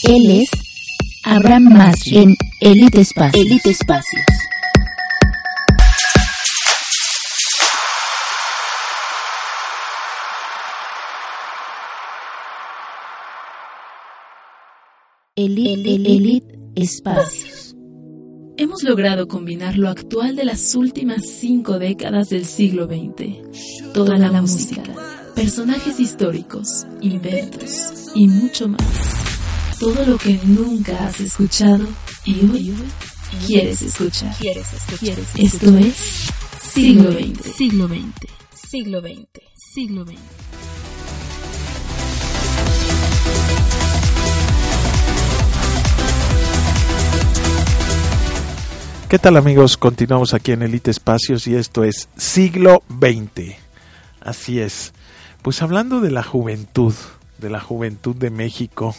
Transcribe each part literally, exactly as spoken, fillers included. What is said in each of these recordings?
Él es Abraham Masri en Elite Espacios. Elite Espacios. Elite, Elite Espacios. Hemos logrado combinar lo actual de las últimas cinco décadas del siglo veinte. Toda la música, personajes históricos, inventos y mucho más. Todo lo que nunca has escuchado y hoy quieres escuchar. ¿Quieres escuchar? Esto es Siglo veinte. Siglo veinte. Siglo veinte. Siglo veinte. ¿Qué tal, amigos? Continuamos aquí en Elite Espacios y esto es Siglo veinte. Así es. Pues hablando de la juventud, de la juventud de México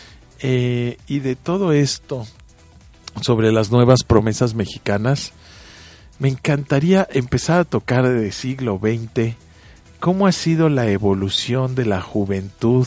eh, y de todo esto sobre las nuevas promesas mexicanas, me encantaría empezar a tocar de siglo veinte cómo ha sido la evolución de la juventud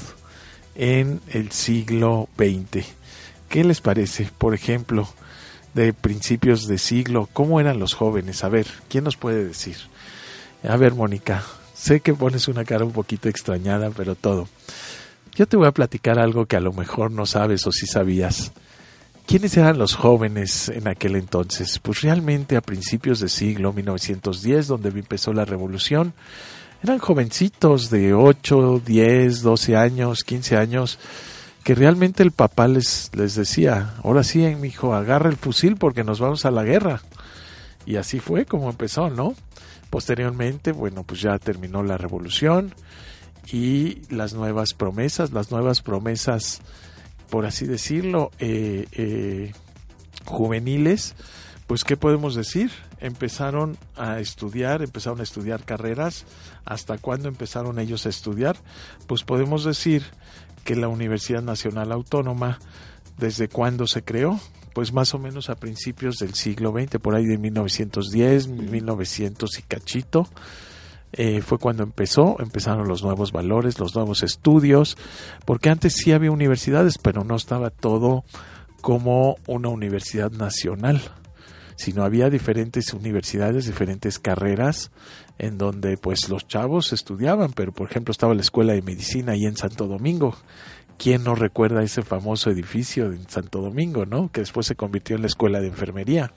en el siglo veinte. ¿Qué les parece? Por ejemplo, de principios de siglo, ¿cómo eran los jóvenes? A ver, ¿quién nos puede decir? A ver, Mónica, sé que pones una cara un poquito extrañada, pero todo. Yo te voy a platicar algo que a lo mejor no sabes o sí sabías. ¿Quiénes eran los jóvenes en aquel entonces? Pues realmente a principios de siglo, mil novecientos diez, donde empezó la revolución, eran jovencitos de ocho, diez, doce años, quince años, que realmente el papá les, les decía, ahora sí, mi hijo, agarra el fusil porque nos vamos a la guerra. Y así fue como empezó, ¿no? Posteriormente, bueno, pues ya terminó la revolución y las nuevas promesas, las nuevas promesas, por así decirlo, eh, eh, juveniles, pues ¿qué podemos decir? Empezaron a estudiar, empezaron a estudiar carreras. ¿Hasta cuándo empezaron ellos a estudiar? Pues podemos decir que la Universidad Nacional Autónoma, ¿desde cuándo se creó? Pues más o menos a principios del siglo veinte, por ahí de mil novecientos diez, mil novecientos y cachito, eh, fue cuando empezó, empezaron los nuevos valores, los nuevos estudios, porque antes sí había universidades, pero no estaba todo como una universidad nacional, sino había diferentes universidades, diferentes carreras, en donde pues los chavos estudiaban, pero por ejemplo estaba la Escuela de Medicina ahí en Santo Domingo. ¿Quién no recuerda ese famoso edificio en Santo Domingo, no? Que después se convirtió en la Escuela de Enfermería.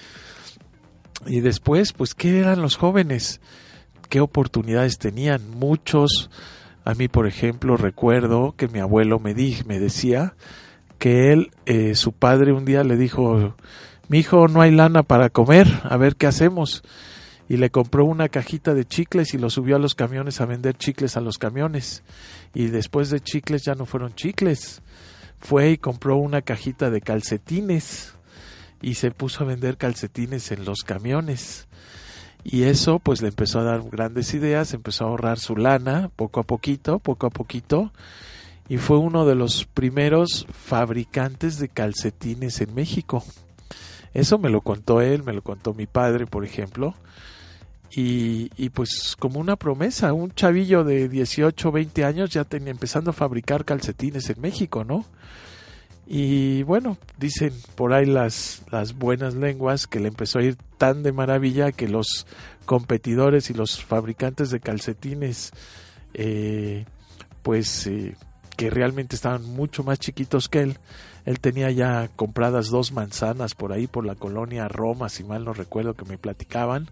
Y después, pues, ¿qué eran los jóvenes? ¿Qué oportunidades tenían? Muchos, a mí por ejemplo recuerdo que mi abuelo me, di, me decía que él, eh, su padre un día le dijo, mi hijo, no hay lana para comer, a ver qué hacemos. Y le compró una cajita de chicles y lo subió a los camiones a vender chicles a los camiones. Y después de chicles ya no fueron chicles. Fue y compró una cajita de calcetines y se puso a vender calcetines en los camiones. Y eso pues le empezó a dar grandes ideas, empezó a ahorrar su lana poco a poquito, poco a poquito. Y fue uno de los primeros fabricantes de calcetines en México. Eso me lo contó él, me lo contó mi padre, por ejemplo. Y, y pues como una promesa, un chavillo de dieciocho, veinte años ya tenía empezando a fabricar calcetines en México, ¿no? Y bueno, dicen por ahí las, las buenas lenguas que le empezó a ir tan de maravilla que los competidores y los fabricantes de calcetines, eh, pues eh, que realmente estaban mucho más chiquitos que él, él tenía ya compradas dos manzanas por ahí por la colonia Roma, si mal no recuerdo que me platicaban,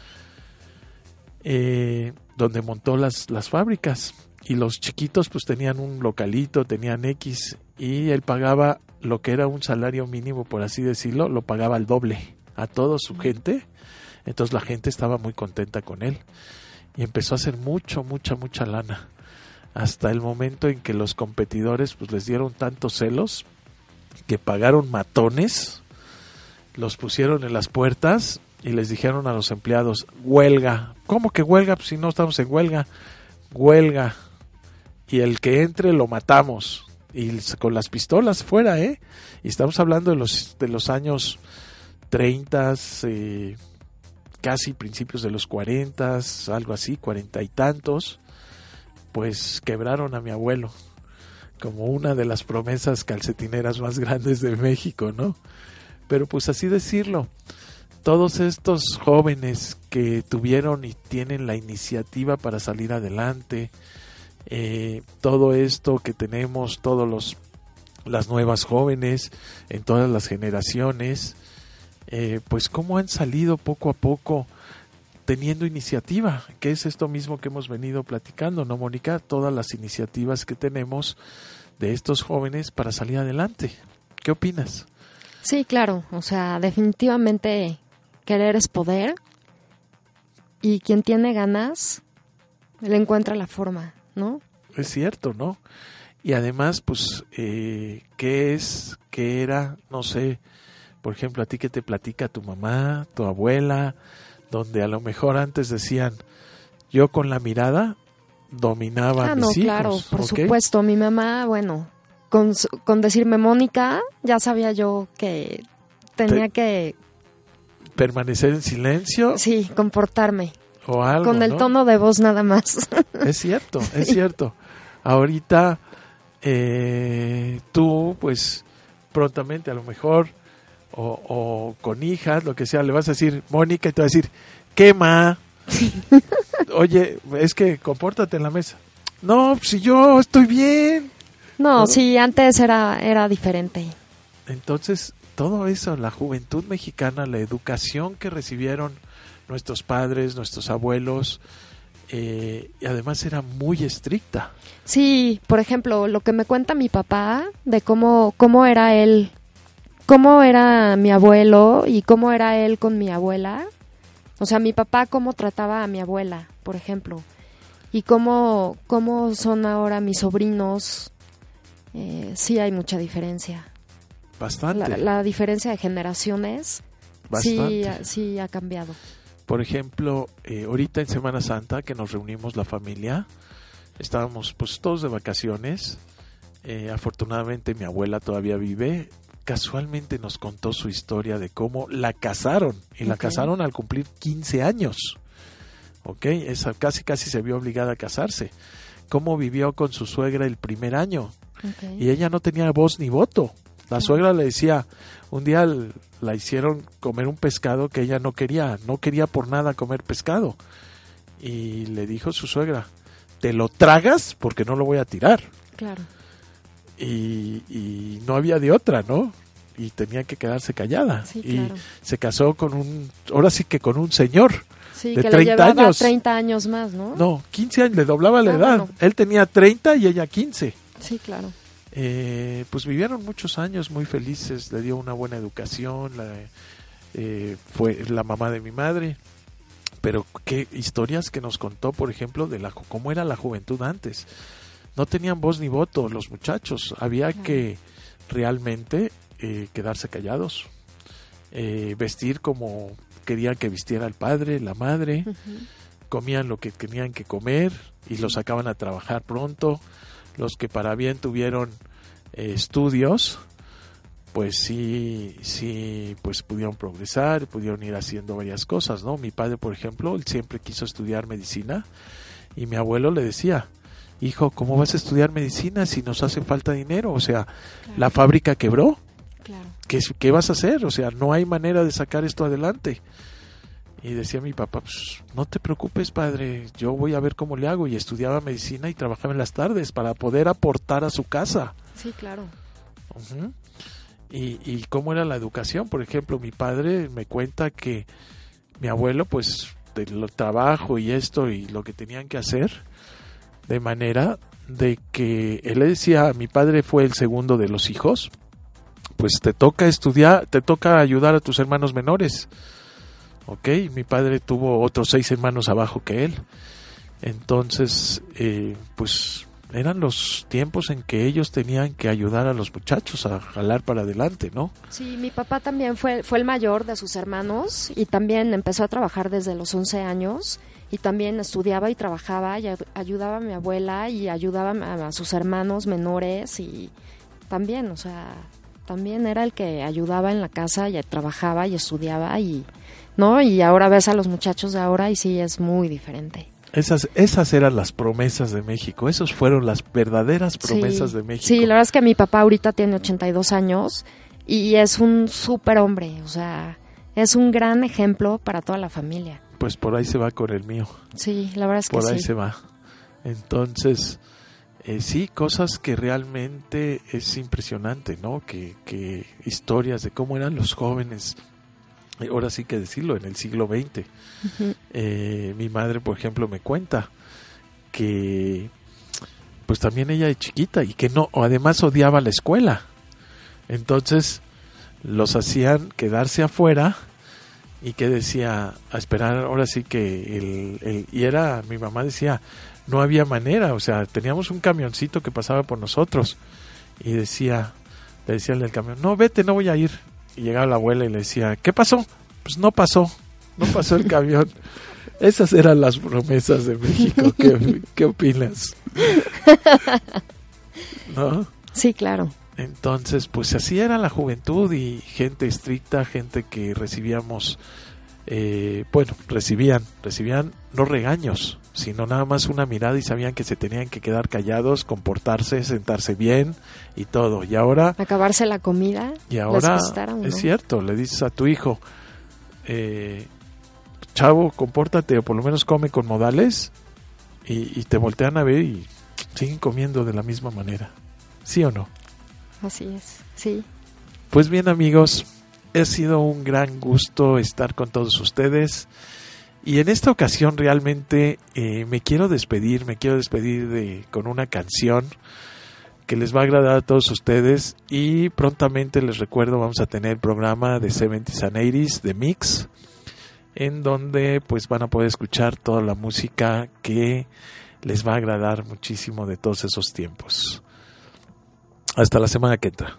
Eh, donde montó las, las fábricas, y los chiquitos pues tenían un localito, tenían X, y él pagaba lo que era un salario mínimo, por así decirlo, lo pagaba al doble a toda su gente. Entonces la gente estaba muy contenta con él y empezó a hacer mucho, mucha, mucha lana, hasta el momento en que los competidores pues les dieron tantos celos que pagaron matones, los pusieron en las puertas y les dijeron a los empleados, huelga. ¿Cómo que huelga? Pues si no estamos en huelga. Huelga. Y el que entre lo matamos. Y con las pistolas fuera, ¿eh? Y estamos hablando de los, de los años treinta, eh, casi principios de los cuarenta, algo así, cuarenta y tantos. Pues quebraron a mi abuelo. como una de las promesas calcetineras más grandes de México, ¿no? Pero pues así decirlo, todos estos jóvenes que tuvieron y tienen la iniciativa para salir adelante, eh, todo esto que tenemos, todos los las nuevas jóvenes en todas las generaciones, eh, pues cómo han salido poco a poco teniendo iniciativa, que es esto mismo que hemos venido platicando, ¿no, Mónica? Todas las iniciativas que tenemos de estos jóvenes para salir adelante. ¿Qué opinas? Sí, claro, o sea, definitivamente querer es poder y quien tiene ganas le encuentra la forma, ¿no? Es cierto, ¿no? Y además, pues, eh, ¿qué es, qué era? No sé, por ejemplo, a ti que te platica tu mamá, tu abuela, donde a lo mejor antes decían, yo con la mirada dominaba ah, a mis no, hijos. Claro, por ¿okay? supuesto, mi mamá, bueno, con, con decirme Mónica, ya sabía yo que tenía te... que... permanecer en silencio. Sí, comportarme. O algo, con el ¿no? tono de voz nada más. Es cierto, es cierto. Ahorita eh, tú, pues, prontamente a lo mejor, o, o con hijas, lo que sea, le vas a decir Mónica y te va a decir, ¿qué ma? Oye, es que compórtate en la mesa. No, si yo estoy bien. No, ¿no? Sí, antes era, era diferente. Entonces, todo eso, la juventud mexicana, la educación que recibieron nuestros padres, nuestros abuelos, eh, y además era muy estricta. Sí, por ejemplo, lo que me cuenta mi papá de cómo, cómo era él, cómo era mi abuelo y cómo era él con mi abuela. O sea, mi papá cómo trataba a mi abuela, por ejemplo, y cómo, cómo son ahora mis sobrinos. Eh, sí hay mucha diferencia. Bastante. La, la diferencia de generaciones sí, sí ha cambiado. Por ejemplo, eh, ahorita en Semana Santa que nos reunimos la familia, estábamos pues todos de vacaciones, eh, afortunadamente mi abuela todavía vive, casualmente nos contó su historia de cómo la casaron, y okay. la casaron al cumplir quince años, ok, esa casi casi se vio obligada a casarse, cómo vivió con su suegra el primer año, okay. y ella no tenía voz ni voto. La suegra le decía, un día la hicieron comer un pescado que ella no quería, no quería por nada comer pescado. Y le dijo su suegra, te lo tragas porque no lo voy a tirar. Claro. Y, y no había de otra, ¿no? Y tenía que quedarse callada. Sí, y claro. se casó con un, ahora sí que con un señor sí, de que treinta le llevaba años. treinta años más, ¿no? No, quince años, le doblaba la ah, edad. Bueno. Él tenía treinta y ella quince. Sí, claro. Eh, pues vivieron muchos años muy felices, le dio una buena educación, la, eh, fue la mamá de mi madre, pero qué historias que nos contó, por ejemplo, de la cómo era la juventud antes. No tenían voz ni voto los muchachos, había claro. que realmente eh, quedarse callados, eh, vestir como querían que vistiera el padre, la madre, uh-huh. comían lo que tenían que comer y los sacaban a trabajar pronto. Los que para bien tuvieron eh, estudios, pues sí, sí, pues pudieron progresar, pudieron ir haciendo varias cosas, ¿no? Mi padre, por ejemplo, él siempre quiso estudiar medicina y mi abuelo le decía, hijo, ¿cómo vas a estudiar medicina si nos hace falta dinero? O sea, claro. la fábrica quebró, claro. ¿Qué, ¿qué vas a hacer? O sea, no hay manera de sacar esto adelante. Y decía mi papá, pues no te preocupes, padre, yo voy a ver cómo le hago. Y estudiaba medicina y trabajaba en las tardes para poder aportar a su casa. Sí, claro. Uh-huh. Y, y cómo era la educación. Por ejemplo, mi padre me cuenta que mi abuelo, pues, del trabajo y esto y lo que tenían que hacer, de manera de que él le decía, mi padre fue el segundo de los hijos, pues te toca estudiar, te toca ayudar a tus hermanos menores. Ok, mi padre tuvo otros seis hermanos abajo que él. Entonces, eh, pues eran los tiempos en que ellos tenían que ayudar a los muchachos a jalar para adelante, ¿no? Sí, mi papá también fue, fue el mayor de sus hermanos y también empezó a trabajar desde los once años y también estudiaba y trabajaba y ayudaba a mi abuela y ayudaba a, a sus hermanos menores y también, o sea, también era el que ayudaba en la casa y trabajaba y estudiaba y... ¿no? Y ahora ves a los muchachos de ahora y sí es muy diferente. Esas, esas eran las promesas de México, esos fueron las verdaderas promesas sí, de México. Sí, la verdad es que mi papá ahorita tiene ochenta y dos años y es un súper hombre, o sea, es un gran ejemplo para toda la familia. Pues por ahí se va con el mío. Sí, la verdad es que por sí. Por ahí se va. Entonces, eh, sí, cosas que realmente es impresionante, ¿no? Que, que historias de cómo eran los jóvenes, ahora sí que decirlo, en el siglo veinte. Uh-huh. Eh, mi madre, por ejemplo, me cuenta que pues también ella de chiquita y que no, además odiaba la escuela. Entonces los hacían quedarse afuera y que decía a esperar, ahora sí que el, el y era, mi mamá decía, no había manera, o sea, teníamos un camioncito que pasaba por nosotros y decía, le decía el del camión, no, vete, no voy a ir. Y llegaba la abuela y le decía, ¿qué pasó? Pues no pasó, no pasó el camión. Esas eran las promesas de México. ¿Qué, qué opinas? ¿No? Sí, claro. Entonces, pues así era la juventud y gente estricta, gente que recibíamos, eh, bueno, recibían, recibían no regaños, sino nada más una mirada y sabían que se tenían que quedar callados, comportarse, sentarse bien y todo. Y ahora... acabarse la comida. Y ahora, uno, es ¿no? cierto, le dices a tu hijo, eh, chavo, compórtate o por lo menos come con modales y, y te voltean a ver y siguen comiendo de la misma manera. ¿Sí o no? Así es, sí. Pues bien, amigos, ha sido un gran gusto estar con todos ustedes y en esta ocasión realmente eh, me quiero despedir, me quiero despedir de con una canción que les va a agradar a todos ustedes y prontamente les recuerdo vamos a tener el programa de seventies and eighties de Mix, en donde pues van a poder escuchar toda la música que les va a agradar muchísimo de todos esos tiempos. Hasta la semana que entra.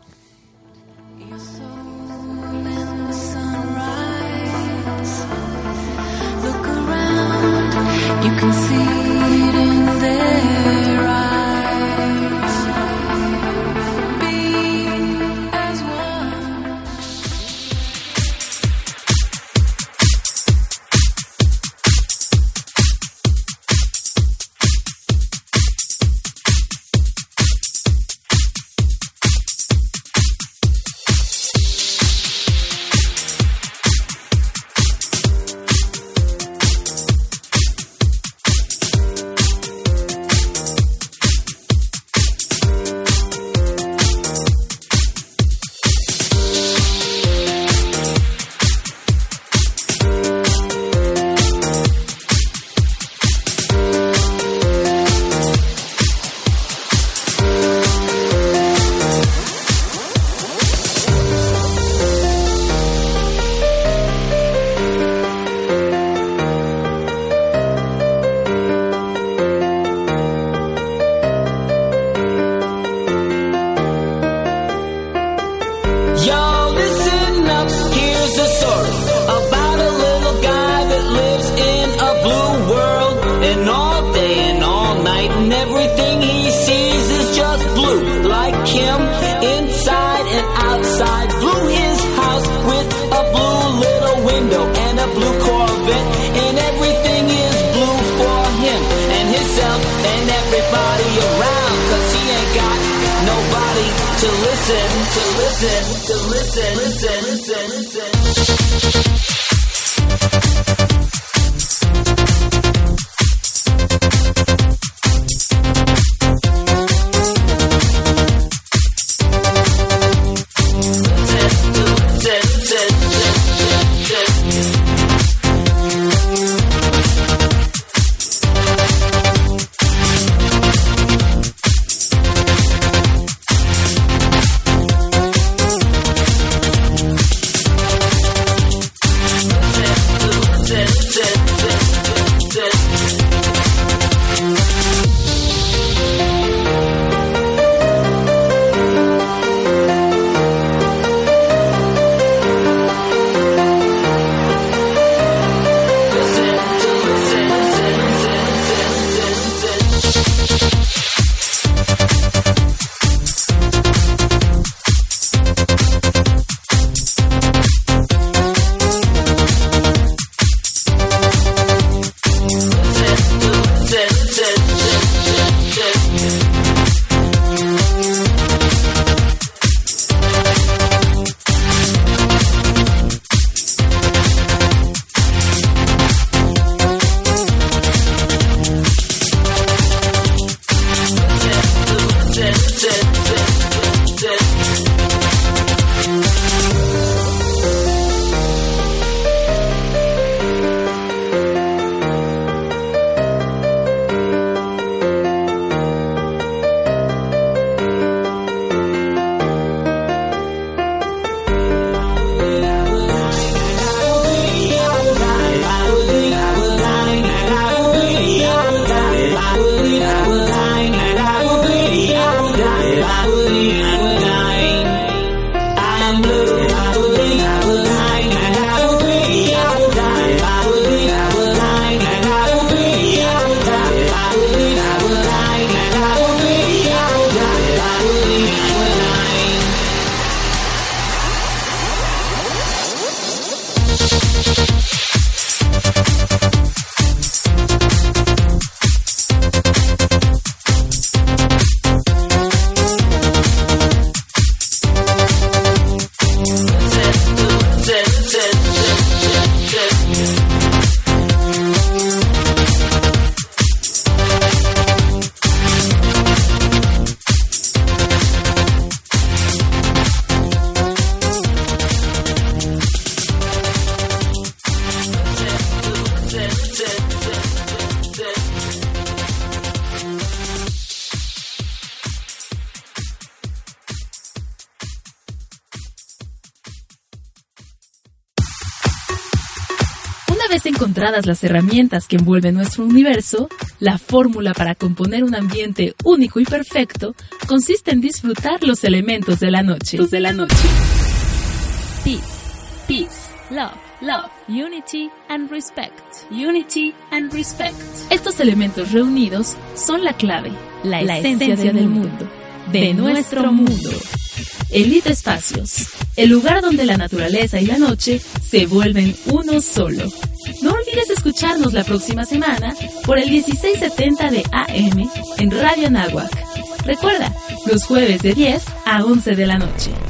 Listen. Una vez encontradas las herramientas que envuelven nuestro universo, la fórmula para componer un ambiente único y perfecto consiste en disfrutar los elementos de la noche. De la noche. Peace, peace, love, love, unity and respect. Unity and respect. Estos elementos reunidos son la clave, la, la esencia, esencia del mundo, de, de nuestro mundo. Elite Espacios, el lugar donde la naturaleza y la noche se vuelven uno solo. No olvides escucharnos la próxima semana por el dieciséis setenta de A M en Radio Anáhuac. Recuerda, los jueves de diez a once de la noche.